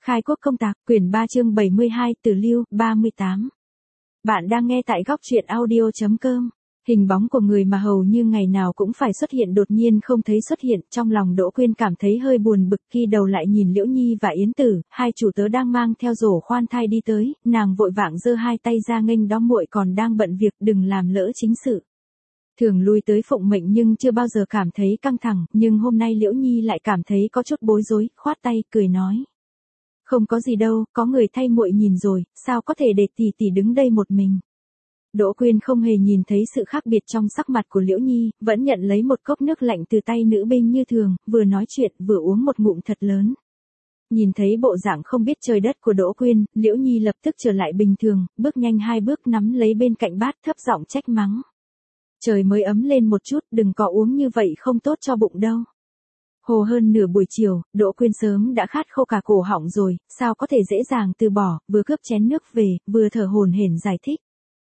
Khai quốc công tạc, quyển 3 chương 72, Từ Lưu, 38. Bạn đang nghe tại góc truyện audio.com. Hình bóng của người mà hầu như ngày nào cũng phải xuất hiện đột nhiên không thấy xuất hiện, trong lòng Đỗ Quyên cảm thấy hơi buồn bực, khi đầu lại nhìn Liễu Nhi và Yến Tử, hai chủ tớ đang mang theo rổ khoan thai đi tới, nàng vội vàng giơ hai tay ra nghênh đón muội còn đang bận việc, đừng làm lỡ chính sự. Thường lui tới phụng mệnh nhưng chưa bao giờ cảm thấy căng thẳng, nhưng hôm nay Liễu Nhi lại cảm thấy có chút bối rối, khoát tay, cười nói. Không có gì đâu, có người thay muội nhìn rồi, sao có thể để tỷ tỷ đứng đây một mình. Đỗ Quyên không hề nhìn thấy sự khác biệt trong sắc mặt của Liễu Nhi, vẫn nhận lấy một cốc nước lạnh từ tay nữ binh như thường, vừa nói chuyện vừa uống một ngụm thật lớn. Nhìn thấy bộ dạng không biết trời đất của Đỗ Quyên, Liễu Nhi lập tức trở lại bình thường, bước nhanh hai bước nắm lấy bên cạnh bát thấp giọng trách mắng. Trời mới ấm lên một chút, đừng có uống như vậy không tốt cho bụng đâu. Hồ hơn nửa buổi chiều, Đỗ Quyên sớm đã khát khô cả cổ họng rồi, sao có thể dễ dàng từ bỏ, vừa cướp chén nước về, vừa thở hổn hển giải thích.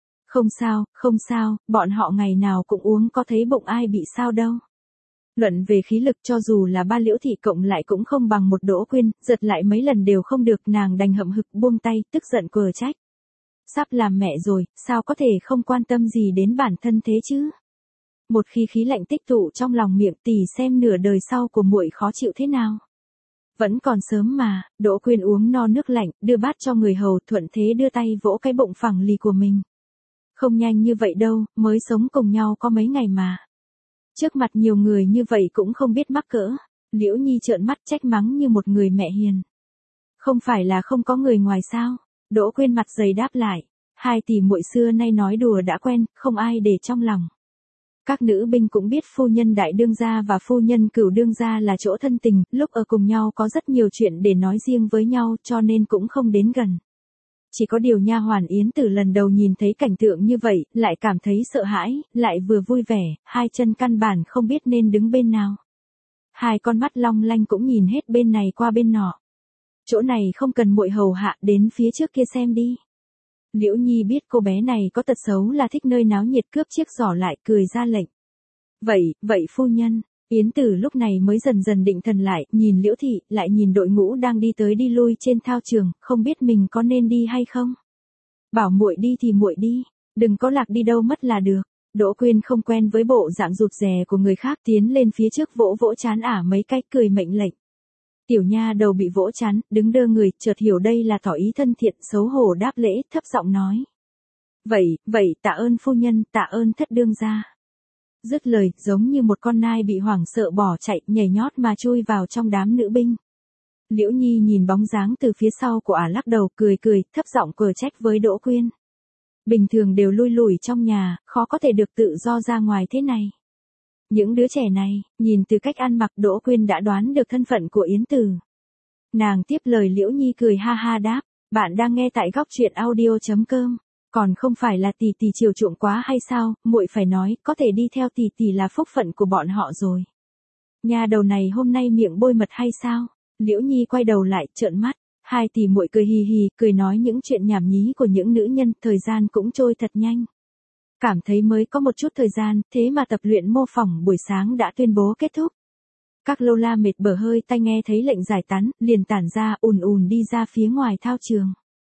Không sao, bọn họ ngày nào cũng uống có thấy bụng ai bị sao đâu. Luận về khí lực cho dù là ba Liễu thị cộng lại cũng không bằng một Đỗ Quyên, giật lại mấy lần đều không được, nàng đành hậm hực buông tay, tức giận quờ trách. Sắp làm mẹ rồi, sao có thể không quan tâm gì đến bản thân thế chứ? Một khi khí lạnh tích tụ trong lòng miệng, tỷ xem nửa đời sau của muội khó chịu thế nào. Vẫn còn sớm mà, Đỗ Quyên uống no nước lạnh, đưa bát cho người hầu, thuận thế đưa tay vỗ cái bụng phẳng lì của mình. Không nhanh như vậy đâu, mới sống cùng nhau có mấy ngày mà. Trước mặt nhiều người như vậy cũng không biết mắc cỡ. Liễu Nhi trợn mắt trách mắng như một người mẹ hiền. Không phải là không có người ngoài sao? Đỗ Quyên mặt dày đáp lại. Hai tỷ muội xưa nay nói đùa đã quen, không ai để trong lòng. Các nữ binh cũng biết phu nhân đại đương gia và phu nhân cửu đương gia là chỗ thân tình, lúc ở cùng nhau có rất nhiều chuyện để nói riêng với nhau cho nên cũng không đến gần. Chỉ có điều nha hoàn Yến Tử lần đầu nhìn thấy cảnh tượng như vậy, lại cảm thấy sợ hãi, lại vừa vui vẻ, hai chân căn bản không biết nên đứng bên nào. Hai con mắt long lanh cũng nhìn hết bên này qua bên nọ. Chỗ này không cần muội hầu hạ, đến phía trước kia xem đi. Liễu Nhi biết cô bé này có tật xấu là thích nơi náo nhiệt, cướp chiếc giỏ lại, cười ra lệnh. Vậy phu nhân. Yến Tử lúc này mới dần dần định thần lại, nhìn Liễu thị, lại nhìn đội ngũ đang đi tới đi lui trên thao trường, không biết mình có nên đi hay không. Bảo muội đi thì muội đi, đừng có lạc đi đâu mất là được. Đỗ Quyên không quen với bộ dạng rụt rè của người khác, tiến lên phía trước vỗ vỗ trán ả mấy cái, cười mệnh lệnh. Tiểu nha đầu bị vỗ trán, đứng đơ người, chợt hiểu đây là tỏ ý thân thiện, xấu hổ đáp lễ, thấp giọng nói. Vậy tạ ơn phu nhân, tạ ơn thất đương gia. Dứt lời, giống như một con nai bị hoảng sợ bỏ chạy, nhảy nhót mà chui vào trong đám nữ binh. Liễu Nhi nhìn bóng dáng từ phía sau của ả lắc đầu, cười, thấp giọng quờ trách với Đỗ Quyên. Bình thường đều lui lủi trong nhà, khó có thể được tự do ra ngoài thế này. Những đứa trẻ này, nhìn từ cách ăn mặc Đỗ Quyên đã đoán được thân phận của Yến Tử. Nàng tiếp lời Liễu Nhi cười ha ha đáp, bạn đang nghe tại góc truyện audio.com. Còn không phải là tỷ tỷ chiều chuộng quá hay sao, muội phải nói, có thể đi theo tỷ tỷ là phúc phận của bọn họ rồi. Nhà đầu này hôm nay miệng bôi mật hay sao? Liễu Nhi quay đầu lại, trợn mắt, hai tỷ muội cười hì hì, cười nói những chuyện nhảm nhí của những nữ nhân, thời gian cũng trôi thật nhanh. Cảm thấy mới có một chút thời gian, thế mà tập luyện mô phỏng buổi sáng đã tuyên bố kết thúc. Các lô la mệt bở hơi tai nghe thấy lệnh giải tán, liền tản ra ùn đi ra phía ngoài thao trường.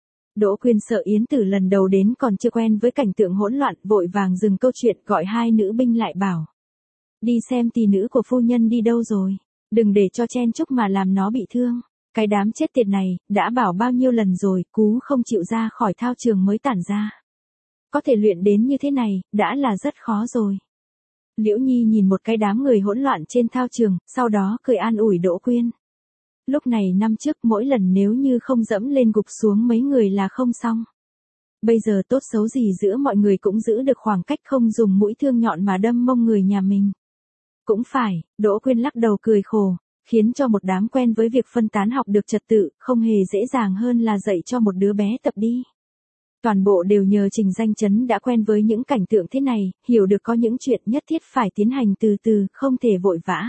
Đỗ Quyên sợ Yến Tử lần đầu đến còn chưa quen với cảnh tượng hỗn loạn, vội vàng dừng câu chuyện, gọi hai nữ binh lại bảo. Đi xem tỷ nữ của phu nhân đi đâu rồi, đừng để cho chen chúc mà làm nó bị thương. Cái đám chết tiệt này, đã bảo bao nhiêu lần rồi, cú không chịu ra khỏi thao trường mới tản ra. Có thể luyện đến như thế này, đã là rất khó rồi. Liễu Nhi nhìn một cái đám người hỗn loạn trên thao trường, sau đó cười an ủi Đỗ Quyên. Lúc này năm trước mỗi lần nếu như không dẫm lên gục xuống mấy người là không xong. Bây giờ tốt xấu gì giữa mọi người cũng giữ được khoảng cách, không dùng mũi thương nhọn mà đâm mông người nhà mình. Cũng phải, Đỗ Quyên lắc đầu cười khổ, khiến cho một đám quen với việc phân tán học được trật tự, không hề dễ dàng hơn là dạy cho một đứa bé tập đi. Toàn bộ đều nhờ Trình Danh Chấn đã quen với những cảnh tượng thế này, hiểu được có những chuyện nhất thiết phải tiến hành từ từ, không thể vội vã.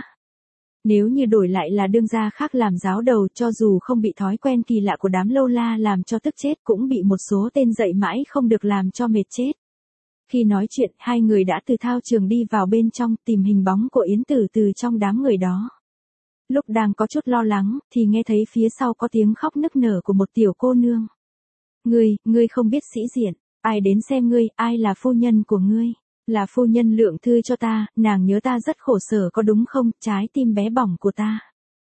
Nếu như đổi lại là đương gia khác làm giáo đầu, cho dù không bị thói quen kỳ lạ của đám lâu la làm cho tức chết, cũng bị một số tên dạy mãi không được làm cho mệt chết. Khi nói chuyện, hai người đã từ thao trường đi vào bên trong, tìm hình bóng của Yến Tử từ trong đám người đó. Lúc đang có chút lo lắng, thì nghe thấy phía sau có tiếng khóc nức nở của một tiểu cô nương. Ngươi không biết sĩ diện, ai đến xem ngươi, ai là phu nhân của ngươi? Là phu nhân lượng thư cho ta, nàng nhớ ta rất khổ sở có đúng không, trái tim bé bỏng của ta.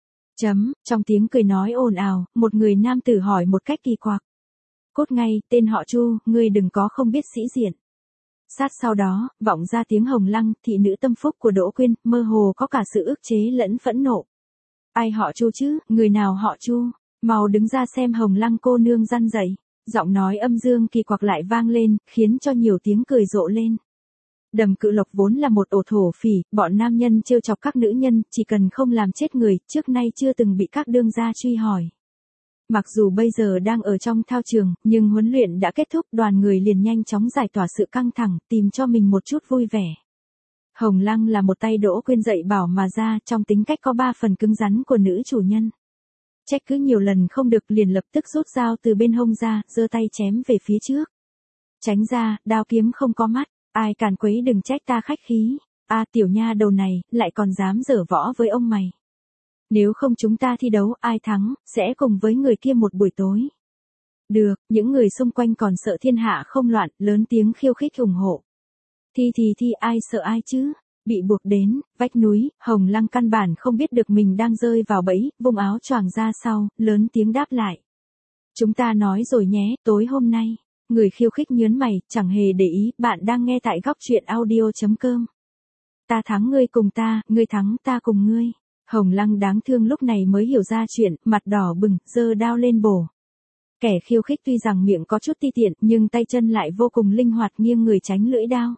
Trong tiếng cười nói ồn ào, một người nam tử hỏi một cách kỳ quặc. Cốt ngay, tên họ Chu, ngươi đừng có không biết sĩ diện. Sát sau đó, vọng ra tiếng Hồng Lăng, thị nữ tâm phúc của Đỗ Quyên, mơ hồ có cả sự ức chế lẫn phẫn nộ. Ai họ Chu chứ, người nào họ Chu? Mau đứng ra xem Hồng Lăng cô nương răn dậy. Giọng nói âm dương kỳ quặc lại vang lên, khiến cho nhiều tiếng cười rộ lên. Đầm Cự Lộc vốn là một ổ thổ phỉ, bọn nam nhân trêu chọc các nữ nhân, chỉ cần không làm chết người, trước nay chưa từng bị các đương gia truy hỏi. Mặc dù bây giờ đang ở trong thao trường, nhưng huấn luyện đã kết thúc, đoàn người liền nhanh chóng giải tỏa sự căng thẳng, tìm cho mình một chút vui vẻ. Hồng Lăng là một tay Đỗ Quyên dạy bảo mà ra, trong tính cách có 3 phần cứng rắn của nữ chủ nhân. Trách cứ nhiều lần không được, liền lập tức rút dao từ bên hông ra, giơ tay chém về phía trước. Tránh ra, đao kiếm không có mắt, ai càn quấy đừng trách ta khách khí. Tiểu nha đầu này, lại còn dám giở võ với ông mày. Nếu không chúng ta thi đấu, ai thắng, sẽ cùng với người kia một buổi tối. Được, những người xung quanh còn sợ thiên hạ không loạn, lớn tiếng khiêu khích ủng hộ. Thi ai sợ ai chứ? Bị buộc đến, vách núi, Hồng Lăng căn bản không biết được mình đang rơi vào bẫy, vung áo choàng ra sau, lớn tiếng đáp lại. Chúng ta nói rồi nhé, tối hôm nay. Người khiêu khích nhớn mày, chẳng hề để ý, bạn đang nghe tại góc truyện audio.com. Ta thắng ngươi cùng ta, ngươi thắng ta cùng ngươi. Hồng Lăng đáng thương lúc này mới hiểu ra chuyện, mặt đỏ bừng, giơ đao lên bổ. Kẻ khiêu khích tuy rằng miệng có chút ti tiện, nhưng tay chân lại vô cùng linh hoạt, nghiêng người tránh lưỡi đao.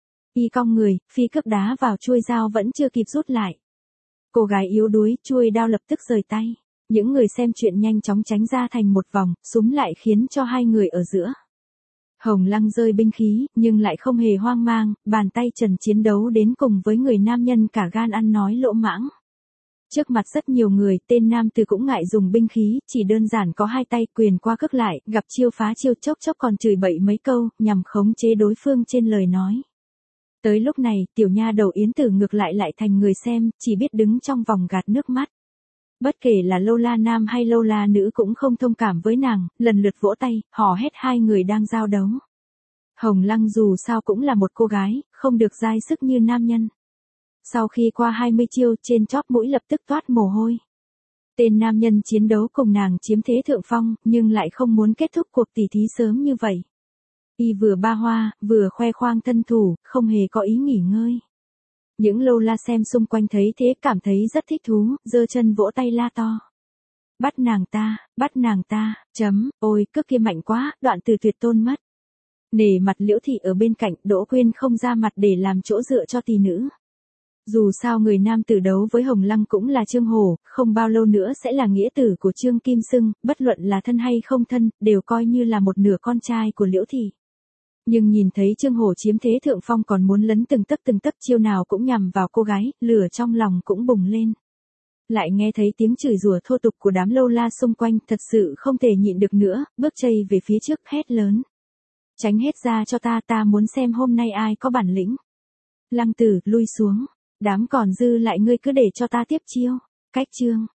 Y cong người, phi cước đá vào chuôi dao vẫn chưa kịp rút lại. Cô gái yếu đuối, chuôi đao lập tức rời tay. Những người xem chuyện nhanh chóng tránh ra thành một vòng, súm lại khiến cho hai người ở giữa. Hồng Lăng rơi binh khí, nhưng lại không hề hoang mang, bàn tay trần chiến đấu đến cùng với người nam nhân cả gan ăn nói lỗ mãng. Trước mặt rất nhiều người, tên nam tử cũng ngại dùng binh khí, chỉ đơn giản có hai tay quyền qua cước lại, gặp chiêu phá chiêu, chốc còn chửi bậy mấy câu, nhằm khống chế đối phương trên lời nói. Tới lúc này, tiểu nha đầu Yến Tử ngược lại thành người xem, chỉ biết đứng trong vòng gạt nước mắt. Bất kể là lâu la nam hay lâu la nữ cũng không thông cảm với nàng, lần lượt vỗ tay, hò hét hai người đang giao đấu. Hồng Lăng dù sao cũng là một cô gái, không được dai sức như nam nhân. Sau khi qua 20 chiêu, trên chóp mũi lập tức toát mồ hôi. Tên nam nhân chiến đấu cùng nàng chiếm thế thượng phong, nhưng lại không muốn kết thúc cuộc tỉ thí sớm như vậy. Y vừa ba hoa, vừa khoe khoang thân thủ, không hề có ý nghỉ ngơi. Những lâu la xem xung quanh thấy thế cảm thấy rất thích thú, giơ chân vỗ tay la to. Bắt nàng ta, ôi, cước kia mạnh quá, đoạn từ tuyệt tôn mất. Nể mặt Liễu Thị ở bên cạnh, Đỗ Quyên không ra mặt để làm chỗ dựa cho tỷ nữ. Dù sao người nam tử đấu với Hồng Lăng cũng là Trương Hổ, không bao lâu nữa sẽ là nghĩa tử của Trương Kim Xưng, bất luận là thân hay không thân, đều coi như là một nửa con trai của Liễu Thị. Nhưng nhìn thấy Trương Hổ chiếm thế thượng phong còn muốn lấn từng tấc chiêu nào cũng nhằm vào cô gái, lửa trong lòng cũng bùng lên. Lại nghe thấy tiếng chửi rủa thô tục của đám lâu la xung quanh, thật sự không thể nhịn được nữa, bước chây về phía trước hét lớn. Tránh hết ra cho ta muốn xem hôm nay ai có bản lĩnh. Lăng Tử, lui xuống, đám còn dư lại ngươi cứ để cho ta tiếp chiêu. Cách chương.